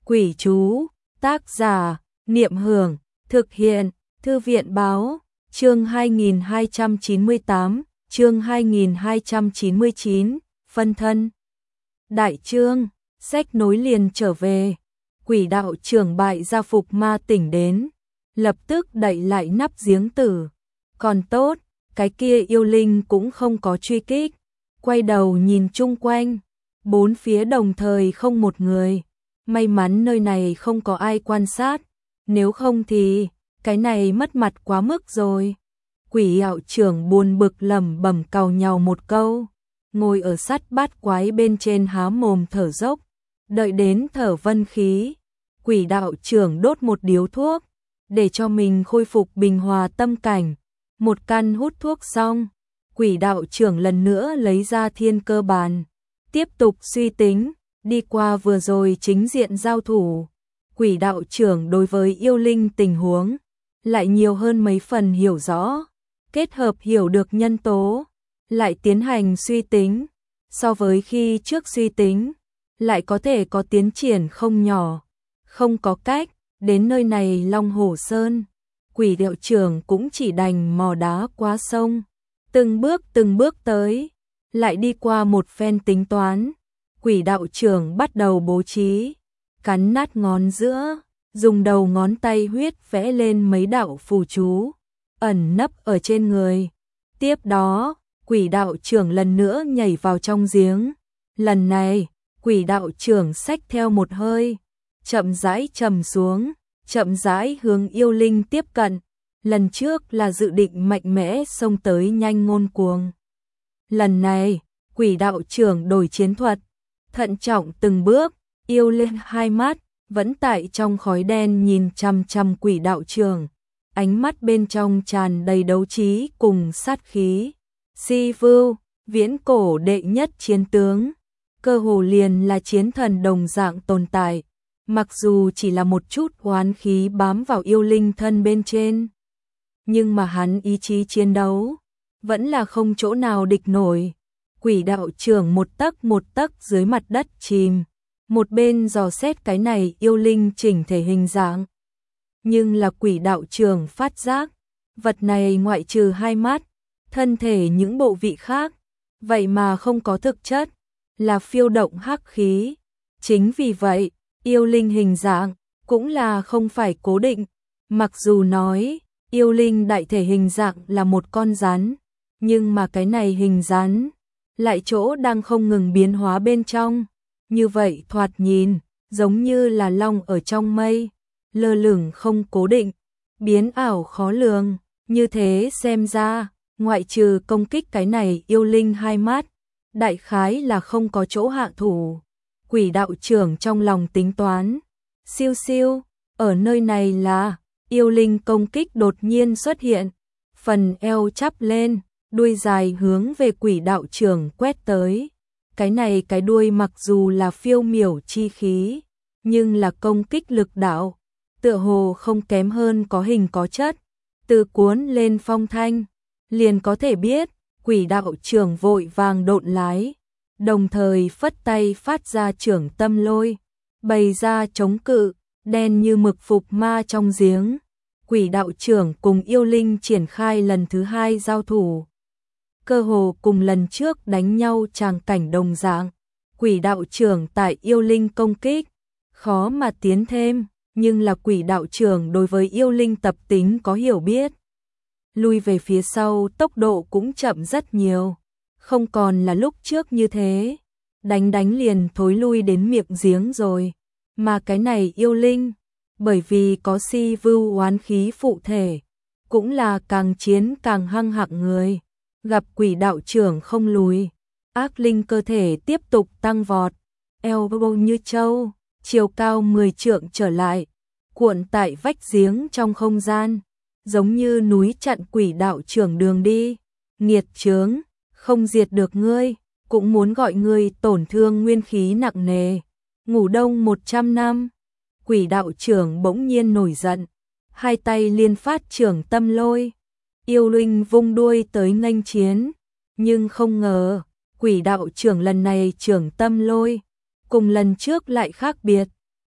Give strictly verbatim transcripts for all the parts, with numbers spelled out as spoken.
Quỷ chú, tác giả, Niệm Hưởng, thực hiện, Thư viện báo, chương hai nghìn hai trăm chín mươi tám, chương hai nghìn hai trăm chín mươi chín, phân thân. Đại chương, sách nối liền trở về, quỷ đạo trưởng bại gia phục ma tỉnh đến, lập tức đậy lại nắp giếng tử. Còn tốt, cái kia yêu linh cũng không có truy kích, quay đầu nhìn chung quanh, bốn phía đồng thời không một người. May mắn nơi này không có ai quan sát, nếu không thì cái này mất mặt quá mức rồi. Quỷ đạo trưởng buồn bực lẩm bẩm càu nhàu một câu, ngồi ở sắt bát quái bên trên há mồm thở dốc, đợi đến thở vân khí. Quỷ đạo trưởng đốt một điếu thuốc, để cho mình khôi phục bình hòa tâm cảnh. Một căn hút thuốc xong, quỷ đạo trưởng lần nữa lấy ra thiên cơ bàn, tiếp tục suy tính. Đi qua vừa rồi chính diện giao thủ, quỷ đạo trưởng đối với yêu linh tình huống lại nhiều hơn mấy phần hiểu rõ, kết hợp hiểu được nhân tố, lại tiến hành suy tính, so với khi trước suy tính, lại có thể có tiến triển không nhỏ. Không có cách, đến nơi này Long Hổ Sơn, quỷ đạo trưởng cũng chỉ đành mò đá qua sông, từng bước từng bước tới, lại đi qua một phen tính toán. Quỷ đạo trưởng bắt đầu bố trí, cắn nát ngón giữa, dùng đầu ngón tay huyết vẽ lên mấy đạo phù chú, ẩn nấp ở trên người. Tiếp đó, quỷ đạo trưởng lần nữa nhảy vào trong giếng. Lần này, quỷ đạo trưởng xách theo một hơi, chậm rãi trầm xuống, chậm rãi hướng yêu linh tiếp cận. Lần trước là dự định mạnh mẽ xông tới nhanh ngôn cuồng. Lần này, quỷ đạo trưởng đổi chiến thuật. Thận trọng từng bước, yêu linh hai mắt, vẫn tại trong khói đen nhìn chăm chăm quỷ đạo trưởng, ánh mắt bên trong tràn đầy đấu trí cùng sát khí. Si Vưu, viễn cổ đệ nhất chiến tướng, cơ hồ liền là chiến thần đồng dạng tồn tại, mặc dù chỉ là một chút oán khí bám vào yêu linh thân bên trên, nhưng mà hắn ý chí chiến đấu vẫn là không chỗ nào địch nổi. Quỷ đạo trưởng một tấc một tấc dưới mặt đất chìm, một bên dò xét cái này yêu linh chỉnh thể hình dạng. Nhưng là quỷ đạo trưởng phát giác, vật này ngoại trừ hai mắt, thân thể những bộ vị khác, vậy mà không có thực chất, là phiêu động hắc khí. Chính vì vậy, yêu linh hình dạng cũng là không phải cố định. Mặc dù nói, yêu linh đại thể hình dạng là một con rắn, nhưng mà cái này hình rắn lại chỗ đang không ngừng biến hóa bên trong, như vậy thoạt nhìn giống như là long ở trong mây, lơ lửng không cố định, biến ảo khó lường. Như thế xem ra, ngoại trừ công kích cái này yêu linh hai mắt, đại khái là không có chỗ hạ thủ. Quỷ đạo trưởng trong lòng tính toán, siêu siêu, ở nơi này là yêu linh công kích đột nhiên xuất hiện, phần eo chắp lên, đuôi dài hướng về quỷ đạo trưởng quét tới. Cái này cái đuôi mặc dù là phiêu miểu chi khí, nhưng là công kích lực đạo, tựa hồ không kém hơn có hình có chất. Từ cuốn lên phong thanh, liền có thể biết, quỷ đạo trưởng vội vàng độn lái, đồng thời phất tay phát ra trưởng tâm lôi, bày ra chống cự, đen như mực phục ma trong giếng. Quỷ đạo trưởng cùng yêu linh triển khai lần thứ hai giao thủ. Cơ hồ cùng lần trước đánh nhau tràng cảnh đồng dạng, quỷ đạo trưởng tại yêu linh công kích, khó mà tiến thêm, nhưng là quỷ đạo trưởng đối với yêu linh tập tính có hiểu biết. Lui về phía sau tốc độ cũng chậm rất nhiều, không còn là lúc trước như thế, đánh đánh liền thối lui đến miệng giếng rồi. Mà cái này yêu linh, bởi vì có Si Vưu oán khí phụ thể, cũng là càng chiến càng hăng hạng người. Gặp quỷ đạo trưởng không lùi, ác linh cơ thể tiếp tục tăng vọt, eo bầu như trâu, chiều cao mười trượng trở lại, cuộn tại vách giếng trong không gian, giống như núi chặn quỷ đạo trưởng đường đi. Nghiệt chướng, không diệt được ngươi, cũng muốn gọi ngươi tổn thương nguyên khí nặng nề. Ngủ đông một trăm năm, quỷ đạo trưởng bỗng nhiên nổi giận, hai tay liên phát trưởng tâm lôi. Yêu linh vung đuôi tới nghênh chiến, nhưng không ngờ, quỷ đạo trưởng lần này trưởng tâm lôi, cùng lần trước lại khác biệt,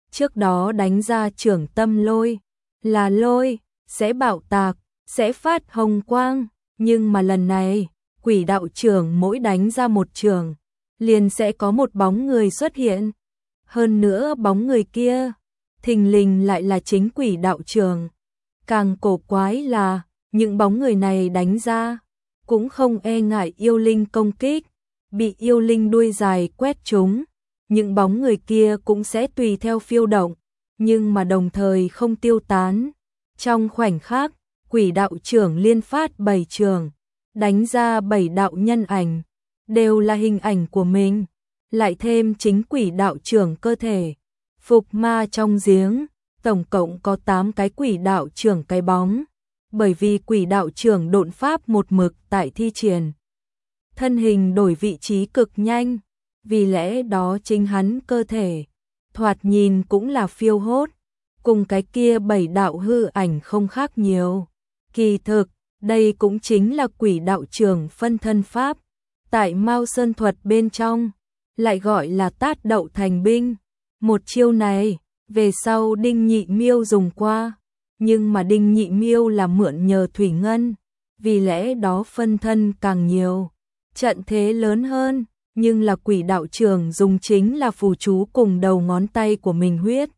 trước đó đánh ra trưởng tâm lôi, là lôi, sẽ bạo tạc, sẽ phát hồng quang, nhưng mà lần này, quỷ đạo trưởng mỗi đánh ra một trường, liền sẽ có một bóng người xuất hiện. Hơn nữa bóng người kia, thình lình lại là chính quỷ đạo trưởng. Càng cổ quái là, những bóng người này đánh ra, cũng không e ngại yêu linh công kích, bị yêu linh đuôi dài quét trúng. Những bóng người kia cũng sẽ tùy theo phiêu động, nhưng mà đồng thời không tiêu tán. Trong khoảnh khắc, quỷ đạo trưởng liên phát bảy trường, đánh ra bảy đạo nhân ảnh, đều là hình ảnh của mình, lại thêm chính quỷ đạo trưởng cơ thể. Phục ma trong giếng, tổng cộng có tám cái quỷ đạo trưởng cái bóng, bởi vì quỷ đạo trưởng độn pháp một mực tại thi triển. Thân hình đổi vị trí cực nhanh, vì lẽ đó chính hắn cơ thể, thoạt nhìn cũng là phiêu hốt, cùng cái kia bảy đạo hư ảnh không khác nhiều. Kỳ thực, đây cũng chính là quỷ đạo trưởng phân thân pháp, tại Mao Sơn thuật bên trong, lại gọi là tát đậu thành binh. Một chiêu này, về sau Đinh Nhị Miêu dùng qua, nhưng mà Đinh Nhị Miêu là mượn nhờ thủy ngân, vì lẽ đó phân thân càng nhiều, trận thế lớn hơn, nhưng là quỷ đạo trưởng dùng chính là phù chú cùng đầu ngón tay của mình huyết.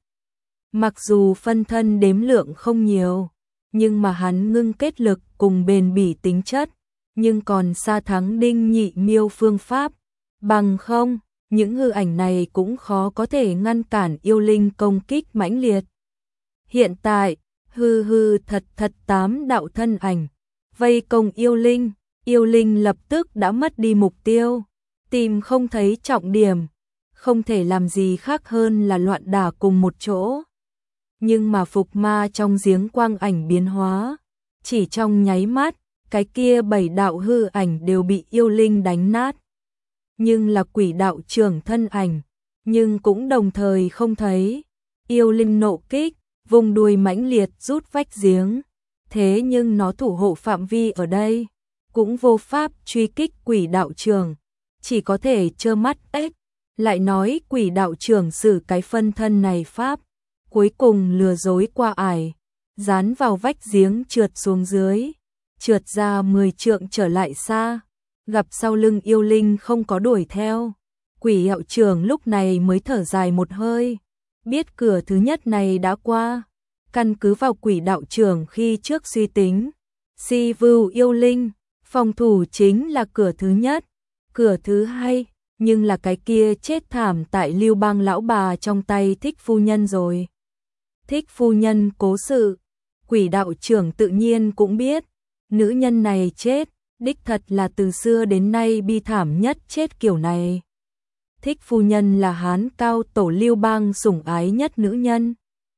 Mặc dù phân thân đếm lượng không nhiều, nhưng mà hắn ngưng kết lực cùng bền bỉ tính chất, nhưng còn xa thắng Đinh Nhị Miêu phương pháp, bằng không, những hư ảnh này cũng khó có thể ngăn cản yêu linh công kích mãnh liệt. Hiện tại, hư hư thật thật tám đạo thân ảnh, vây công yêu linh, yêu linh lập tức đã mất đi mục tiêu, tìm không thấy trọng điểm, không thể làm gì khác hơn là loạn đả cùng một chỗ. Nhưng mà phục ma trong giếng quang ảnh biến hóa, chỉ trong nháy mắt, cái kia bảy đạo hư ảnh đều bị yêu linh đánh nát. Nhưng là quỷ đạo trưởng thân ảnh, nhưng cũng đồng thời không thấy. Yêu linh nộ kích, vùng đuôi mãnh liệt rút vách giếng, thế nhưng nó thủ hộ phạm vi ở đây, cũng vô pháp truy kích quỷ đạo trưởng, chỉ có thể trơ mắt ếch. Lại nói quỷ đạo trưởng sử cái phân thân này pháp, cuối cùng lừa dối qua ải, dán vào vách giếng trượt xuống dưới, trượt ra mười trượng trở lại xa, gặp sau lưng yêu linh không có đuổi theo. Quỷ đạo trưởng lúc này mới thở dài một hơi, biết cửa thứ nhất này đã qua, căn cứ vào quỷ đạo trưởng khi trước suy tính, si vưu yêu linh, phòng thủ chính là cửa thứ nhất, cửa thứ hai, nhưng là cái kia chết thảm tại Lưu Bang lão bà trong tay Thích phu nhân rồi. Thích phu nhân cố sự, quỷ đạo trưởng tự nhiên cũng biết, nữ nhân này chết, đích thật là từ xưa đến nay bi thảm nhất chết kiểu này. Thích phu nhân là Hán cao tổ Lưu Bang sủng ái nhất nữ nhân.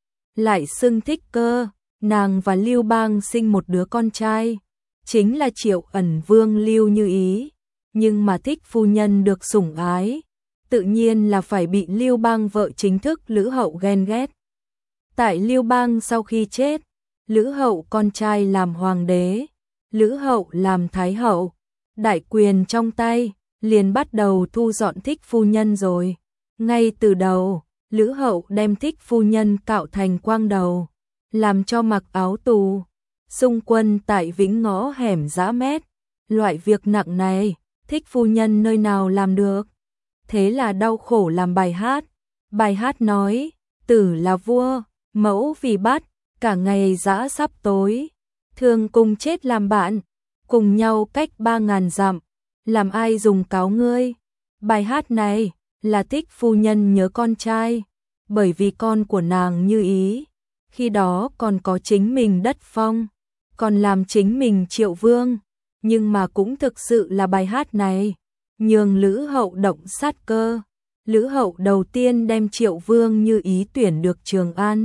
Lại xưng Thích Cơ, nàng và Lưu Bang sinh một đứa con trai, chính là Triệu Ẩn Vương Lưu Như Ý. Nhưng mà Thích phu nhân được sủng ái, tự nhiên là phải bị Lưu Bang vợ chính thức Lữ Hậu ghen ghét. Tại Lưu Bang sau khi chết, Lữ Hậu con trai làm hoàng đế, Lữ Hậu làm thái hậu, đại quyền trong tay, liền bắt đầu thu dọn Thích phu nhân rồi. Ngay từ đầu, Lữ Hậu đem Thích phu nhân cạo thành quang đầu, làm cho mặc áo tù, xung quân tại Vĩnh Ngõ hẻm dã mét. Loại việc nặng này, Thích phu nhân nơi nào làm được. Thế là đau khổ làm bài hát. Bài hát nói, tử là vua, mẫu vì bắt, cả ngày dã sắp tối. Thường cùng chết làm bạn, cùng nhau cách ba ngàn dặm, làm ai dùng cáo ngươi. Bài hát này là Thích phu nhân nhớ con trai, bởi vì con của nàng Như Ý, khi đó còn có chính mình đất phong, còn làm chính mình Triệu Vương. Nhưng mà cũng thực sự là bài hát này, nhường Lữ Hậu động sát cơ. Lữ Hậu đầu tiên đem Triệu Vương Như Ý tuyển được Trường An,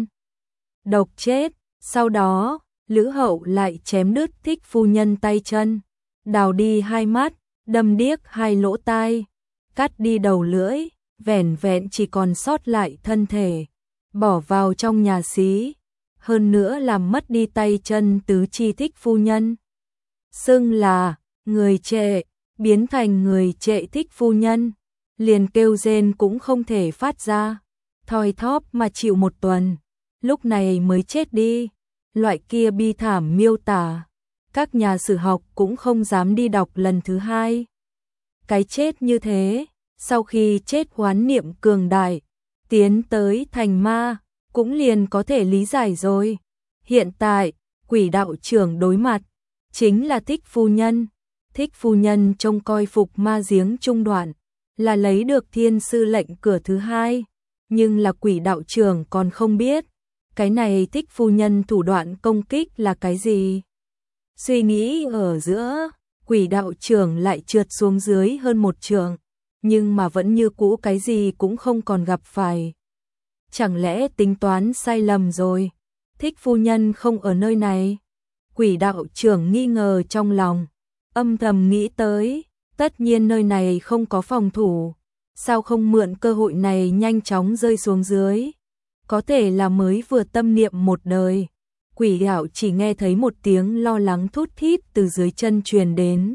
độc chết, sau đó Lữ Hậu lại chém đứt Thích phu nhân tay chân, đào đi hai mắt, đâm điếc hai lỗ tai, cắt đi đầu lưỡi, vẻn vẹn chỉ còn sót lại thân thể, bỏ vào trong nhà xí, hơn nữa làm mất đi tay chân tứ chi Thích phu nhân. Xưng là người trệ, biến thành người trệ Thích phu nhân, liền kêu rên cũng không thể phát ra. thoi thóp mà chịu một tuần, lúc này mới chết đi. Loại kia bi thảm miêu tả, các nhà sử học cũng không dám đi đọc lần thứ hai. Cái chết như thế, sau khi chết oán niệm cường đại, tiến tới thành ma, cũng liền có thể lý giải rồi. Hiện tại, quỷ đạo trưởng đối mặt, chính là Thích phu nhân. Thích phu nhân trông coi phục ma giếng trung đoạn, là lấy được thiên sư lệnh cửa thứ hai, nhưng là quỷ đạo trưởng còn không biết. Cái này Thích phu nhân thủ đoạn công kích là cái gì? Suy nghĩ ở giữa, quỷ đạo trưởng lại trượt xuống dưới hơn một trượng, nhưng mà vẫn như cũ cái gì cũng không còn gặp phải. Chẳng lẽ tính toán sai lầm rồi? Thích phu nhân không ở nơi này. Quỷ đạo trưởng nghi ngờ trong lòng, âm thầm nghĩ tới, tất nhiên nơi này không có phòng thủ, sao không mượn cơ hội này nhanh chóng rơi xuống dưới? Có thể là mới vừa tâm niệm một đời. Quỷ đạo chỉ nghe thấy một tiếng lo lắng thút thít từ dưới chân truyền đến.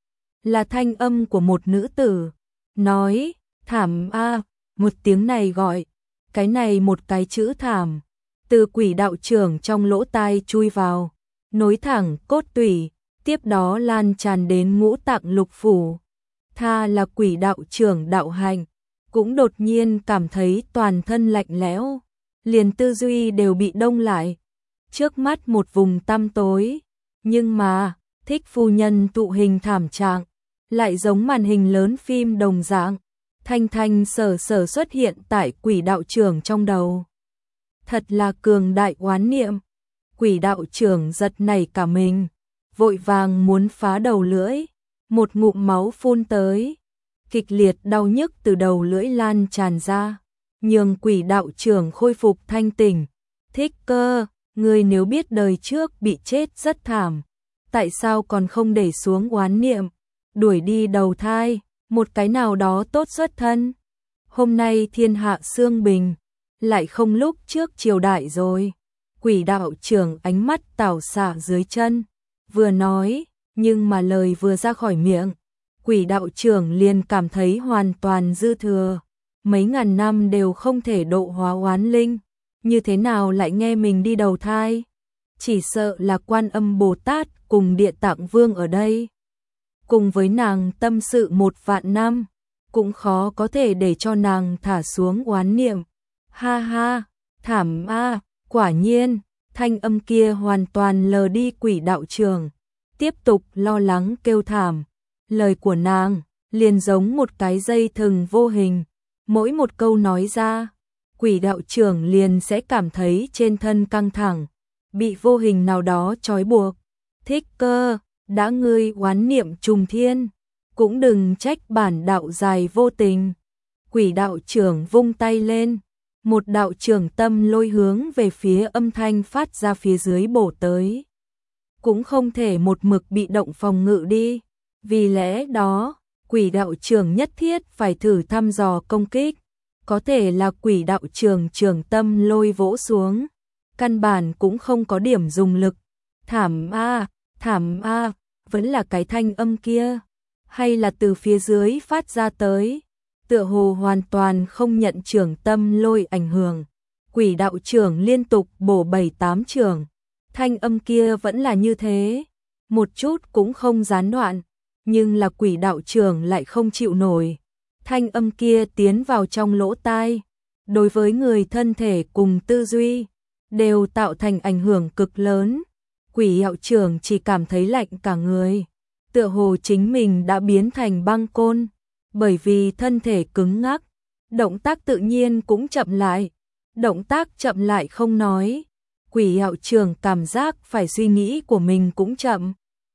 Là thanh âm của một nữ tử, nói, thảm a, một tiếng này gọi, cái này một cái chữ thảm, từ quỷ đạo trưởng trong lỗ tai chui vào, nối thẳng cốt tủy, tiếp đó lan tràn đến ngũ tạng lục phủ. Tha là quỷ đạo trưởng đạo hành, cũng đột nhiên cảm thấy toàn thân lạnh lẽo, liền tư duy đều bị đông lại. Trước mắt một vùng tăm tối, nhưng mà, Thích phu nhân tụ hình thảm trạng, lại giống màn hình lớn phim đồng dạng, thanh thanh sở sở xuất hiện tại quỷ đạo trưởng trong đầu. Thật là cường đại oán niệm. Quỷ đạo trưởng giật nảy cả mình, vội vàng muốn phá đầu lưỡi, một ngụm máu phun tới, kịch liệt đau nhức từ đầu lưỡi lan tràn ra, nhường quỷ đạo trưởng khôi phục thanh tỉnh. Thích Cơ, ngươi nếu biết đời trước bị chết rất thảm, tại sao còn không để xuống oán niệm, đuổi đi đầu thai, một cái nào đó tốt xuất thân? Hôm nay thiên hạ xương bình, lại không lúc trước triều đại rồi. Quỷ đạo trưởng ánh mắt tảo xạ dưới chân, vừa nói, nhưng mà lời vừa ra khỏi miệng, quỷ đạo trưởng liền cảm thấy hoàn toàn dư thừa. Mấy ngàn năm đều không thể độ hóa oán linh, như thế nào lại nghe mình đi đầu thai? Chỉ sợ là Quan Âm Bồ Tát cùng Địa Tạng Vương ở đây, cùng với nàng tâm sự một vạn năm, cũng khó có thể để cho nàng thả xuống oán niệm. Ha ha, thảm a, quả nhiên, thanh âm kia hoàn toàn lờ đi quỷ đạo trưởng, tiếp tục lo lắng kêu thảm. Lời của nàng liền giống một cái dây thừng vô hình, mỗi một câu nói ra, quỷ đạo trưởng liền sẽ cảm thấy trên thân căng thẳng, bị vô hình nào đó trói buộc. Thích Cơ, đã ngươi oán niệm trùng thiên, cũng đừng trách bản đạo dài vô tình. Quỷ đạo trưởng vung tay lên, một đạo trưởng tâm lôi hướng về phía âm thanh phát ra phía dưới bổ tới. Cũng không thể một mực bị động phòng ngự đi, vì lẽ đó, quỷ đạo trưởng nhất thiết phải thử thăm dò công kích. Có thể là quỷ đạo trưởng trưởng tâm lôi vỗ xuống, căn bản cũng không có điểm dùng lực. Thảm a, thảm a, vẫn là cái thanh âm kia, hay là từ phía dưới phát ra tới, tựa hồ hoàn toàn không nhận trưởng tâm lôi ảnh hưởng. Quỷ đạo trưởng liên tục bổ bảy tám trường, thanh âm kia vẫn là như thế, một chút cũng không gián đoạn, nhưng là quỷ đạo trưởng lại không chịu nổi. Thanh âm kia tiến vào trong lỗ tai, đối với người thân thể cùng tư duy, đều tạo thành ảnh hưởng cực lớn. Quỷ đạo trưởng chỉ cảm thấy lạnh cả người, tựa hồ chính mình đã biến thành băng côn, bởi vì thân thể cứng ngắc, động tác tự nhiên cũng chậm lại. Động tác chậm lại không nói, quỷ đạo trưởng cảm giác phải suy nghĩ của mình cũng chậm.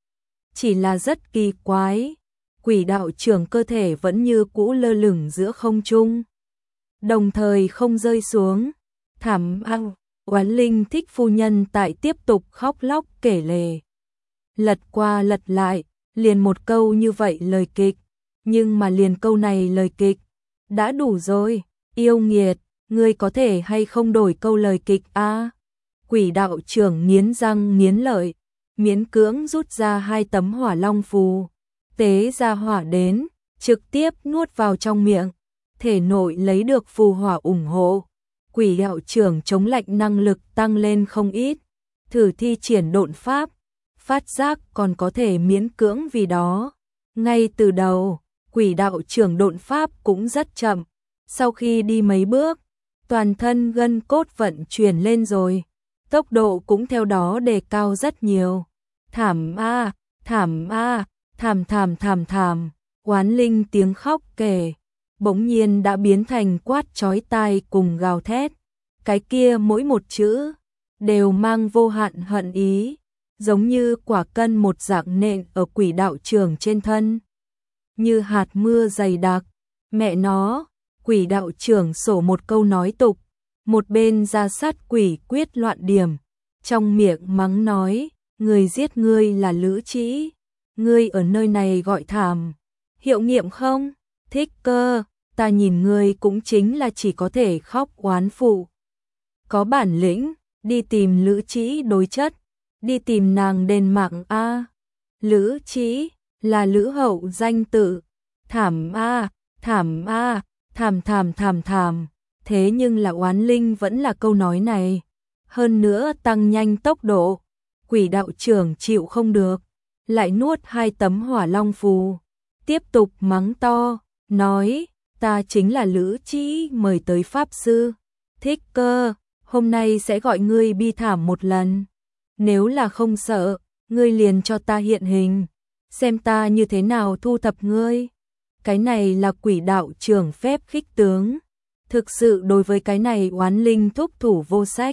Chỉ là rất kỳ quái, quỷ đạo trưởng cơ thể vẫn như cũ lơ lửng giữa không trung, đồng thời không rơi xuống. Thảm ao, oán linh Thích phu nhân tại tiếp tục khóc lóc kể lể. Lật qua lật lại, liền một câu như vậy lời kịch, nhưng mà liền câu này lời kịch, đã đủ rồi, yêu nghiệt, ngươi có thể hay không đổi câu lời kịch a? À? Quỷ đạo trưởng nghiến răng nghiến lợi, miễn cưỡng rút ra hai tấm hỏa long phù, tế ra hỏa đến, trực tiếp nuốt vào trong miệng, thể nội lấy được phù hỏa ủng hộ, quỷ đạo trưởng chống lạnh năng lực tăng lên không ít, thử thi triển độn pháp, phát giác còn có thể miễn cưỡng vì đó. Ngay từ đầu, quỷ đạo trưởng độn pháp cũng rất chậm, sau khi đi mấy bước, toàn thân gân cốt vận chuyển lên rồi, tốc độ cũng theo đó đề cao rất nhiều. Thảm a, thảm a, thảm thảm thảm thảm, oán linh tiếng khóc kể, bỗng nhiên đã biến thành quát chói tai cùng gào thét. Cái kia mỗi một chữ đều mang vô hạn hận ý, giống như quả cân một dạng nện ở quỷ đạo trưởng trên thân, như hạt mưa dày đặc. Mẹ nó, quỷ đạo trưởng sổ một câu nói tục, một bên ra sát quỷ quyết loạn điểm, trong miệng mắng nói, người giết ngươi là Lữ Trĩ, ngươi ở nơi này gọi thảm, hiệu nghiệm không? Thích cơ, ta nhìn ngươi cũng chính là chỉ có thể khóc oán phụ. Có bản lĩnh, đi tìm Lữ Trĩ đối chất, đi tìm nàng đền mạng a. Lữ Trĩ là Lữ hậu danh tự. Thảm a, thảm a, thảm thảm thảm thảm. Thế nhưng là oán linh vẫn là câu nói này. Hơn nữa tăng nhanh tốc độ. Quỷ đạo trưởng chịu không được, lại nuốt hai tấm hỏa long phù, tiếp tục mắng to, nói, ta chính là Lữ Trĩ mời tới pháp sư. Thích cơ, hôm nay sẽ gọi ngươi bi thảm một lần. Nếu là không sợ, ngươi liền cho ta hiện hình, xem ta như thế nào thu thập ngươi. Cái này là quỷ đạo trưởng phép khích tướng. Thực sự đối với cái này oán linh thúc thủ vô sách.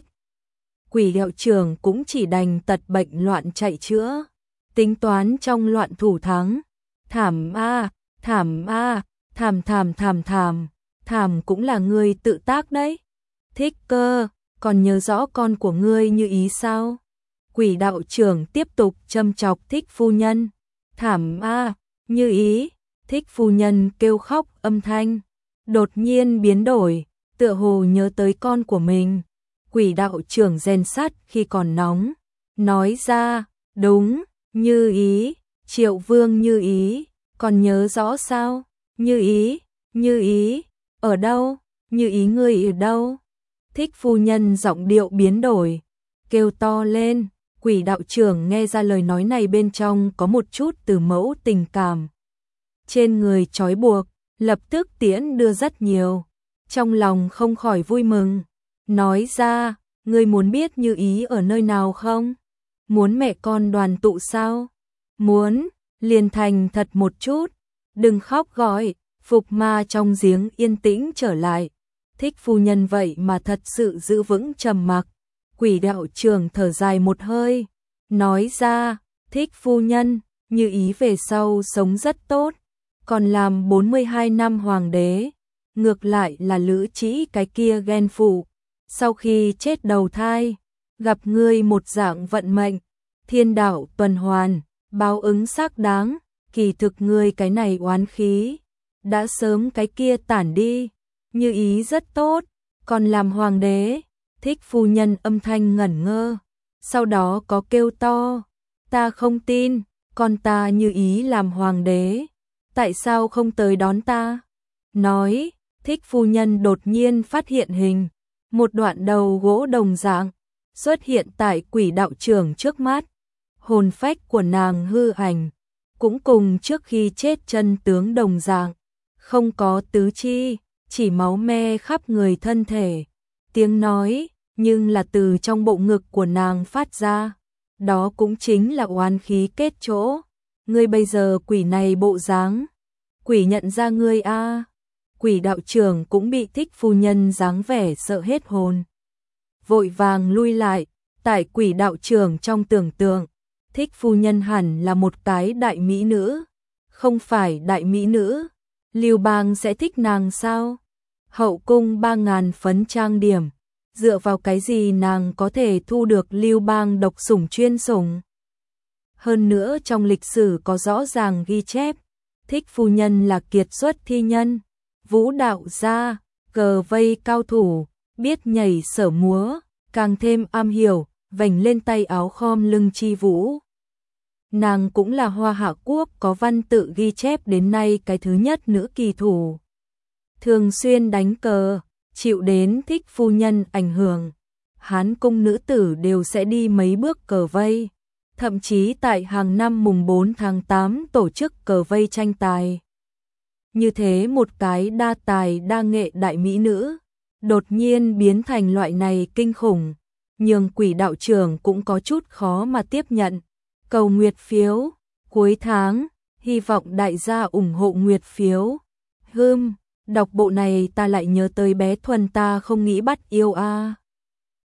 Quỷ đạo trưởng cũng chỉ đành tật bệnh loạn chạy chữa, tính toán trong loạn thủ thắng. Thảm a, thảm a, thảm thảm thảm thảm, thảm cũng là ngươi tự tác đấy. Thích cơ, còn nhớ rõ con của ngươi Như Ý sao? Quỷ đạo trưởng tiếp tục châm chọc Thích phu nhân. Thảm a, Như Ý, Thích phu nhân kêu khóc âm thanh đột nhiên biến đổi, tựa hồ nhớ tới con của mình. Quỷ đạo trưởng rèn sắt khi còn nóng, nói ra, đúng, Như Ý, Triệu Vương Như Ý, còn nhớ rõ sao? Như Ý, Như Ý, ở đâu? Như Ý ngươi ở đâu? Thích phu nhân giọng điệu biến đổi, kêu to lên. Quỷ đạo trưởng nghe ra lời nói này bên trong có một chút từ mẫu tình cảm. Trên người trói buộc, lập tức tiễn đưa rất nhiều. Trong lòng không khỏi vui mừng. Nói ra, ngươi muốn biết Như Ý ở nơi nào không? Muốn mẹ con đoàn tụ sao? Muốn, liền thành thật một chút. Đừng khóc gọi, phục ma trong giếng yên tĩnh trở lại. Thích phu nhân vậy mà thật sự giữ vững trầm mặc. Quỷ đạo trưởng thở dài một hơi, nói ra, Thích phu nhân, Như Ý về sau sống rất tốt, còn làm bốn mươi hai năm hoàng đế. Ngược lại là Lữ Trĩ cái kia ghen phụ, sau khi chết đầu thai, gặp ngươi một dạng vận mệnh, thiên đạo tuần hoàn, báo ứng xác đáng, kỳ thực ngươi cái này oán khí, đã sớm cái kia tản đi. Như Ý rất tốt, còn làm hoàng đế. Thích phu nhân âm thanh ngẩn ngơ, sau đó có kêu to, ta không tin, con ta Như Ý làm hoàng đế, tại sao không tới đón ta? Nói, Thích phu nhân đột nhiên phát hiện hình, một đoạn đầu gỗ đồng dạng, xuất hiện tại quỷ đạo trưởng trước mắt. Hồn phách của nàng hư ảnh, cũng cùng trước khi chết chân tướng đồng dạng, không có tứ chi, chỉ máu me khắp người thân thể. Tiếng nói, nhưng là từ trong bộ ngực của nàng phát ra, đó cũng chính là oán khí kết chỗ. Ngươi bây giờ quỷ này bộ dáng, quỷ nhận ra ngươi a. À. Quỷ đạo trưởng cũng bị Thích phu nhân dáng vẻ sợ hết hồn, vội vàng lui lại. Tại quỷ đạo trưởng trong tưởng tượng, Thích phu nhân hẳn là một cái đại mỹ nữ, không phải đại mỹ nữ, Lưu Bang sẽ thích nàng sao? Hậu cung ba ngàn phấn trang điểm, dựa vào cái gì nàng có thể thu được Lưu Bang độc sủng chuyên sủng? Hơn nữa trong lịch sử có rõ ràng ghi chép, Thích phu nhân là kiệt xuất thi nhân, vũ đạo gia, cờ vây cao thủ, biết nhảy sở múa, càng thêm am hiểu, vành lên tay áo khom lưng chi vũ. Nàng cũng là Hoa Hạ Quốc có văn tự ghi chép đến nay cái thứ nhất nữ kỳ thủ. Thường xuyên đánh cờ, chịu đến thích phu nhân ảnh hưởng, Hán cung nữ tử đều sẽ đi mấy bước cờ vây, thậm chí tại hàng năm mùng bốn tháng tám tổ chức cờ vây tranh tài. Như thế một cái đa tài đa nghệ đại mỹ nữ, đột nhiên biến thành loại này kinh khủng, nhường Quỷ đạo trưởng cũng có chút khó mà tiếp nhận. Cầu nguyệt phiếu, cuối tháng, hy vọng đại gia ủng hộ nguyệt phiếu. Hưm, đọc bộ này ta lại nhớ tới bé Thuần ta không nghĩ bắt yêu a. À.